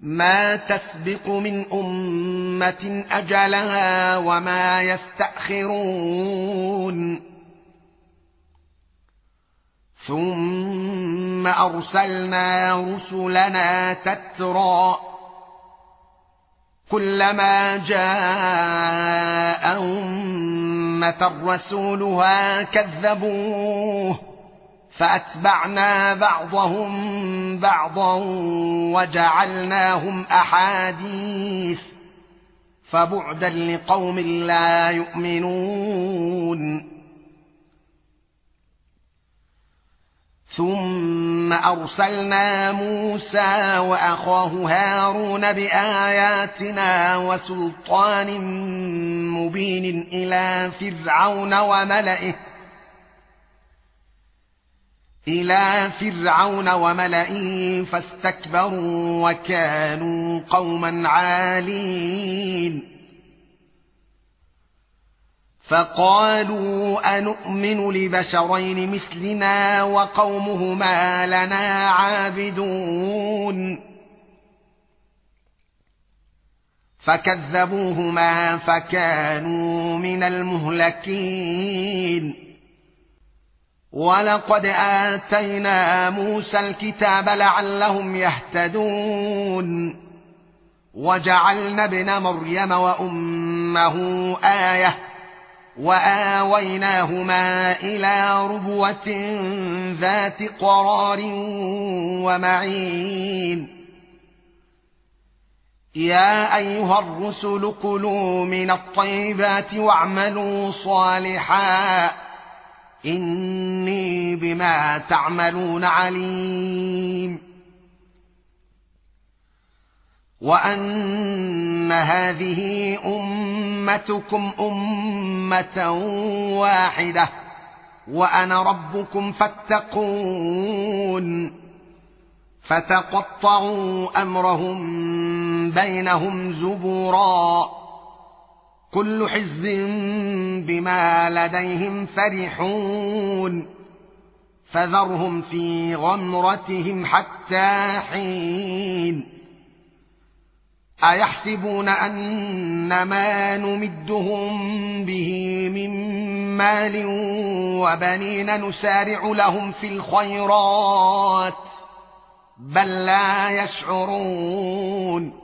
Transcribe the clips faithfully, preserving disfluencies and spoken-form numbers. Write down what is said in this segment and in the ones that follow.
ما تسبق من أمة أجلها وما يستأخرون ثم أرسلنا رسلنا تترى كلما جاء أمة رسولها كذبوه فأتبعنا بعضهم بعضا وجعلناهم أحاديث فبعدا لقوم لا يؤمنون ثم أرسلنا موسى وأخاه هارون بآياتنا وسلطان مبين إلى فرعون وملئه إلى فرعون وملئه فاستكبروا وكانوا قوما عالين فقالوا أنؤمن لبشرين مثلنا وقومهما لنا عابدون فكذبوهما فكانوا من المهلكين ولقد آتينا موسى الكتاب لعلهم يهتدون وجعلنا ابن مريم وأمه آية وآويناهما إلى ربوة ذات قرار ومعين يا أيها الرسل كلوا من الطيبات واعملوا صالحا إني بما تعملون عليم وأن هذه أمتكم أمة واحدة وأنا ربكم فاتقون فتقطعوا أمرهم بينهم زبرا كل حزب بما لديهم فرحون فذرهم في غمرتهم حتى حين أيحسبون أن ما نمدهم به من مال وبنين نسارع لهم في الخيرات بل لا يشعرون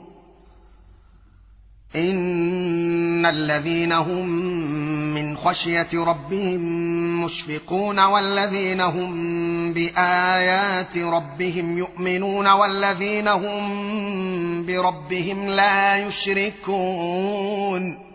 إن الذين هم من خشية ربهم مشفقون والذين هم بآيات ربهم يؤمنون والذين هم بربهم لا يشركون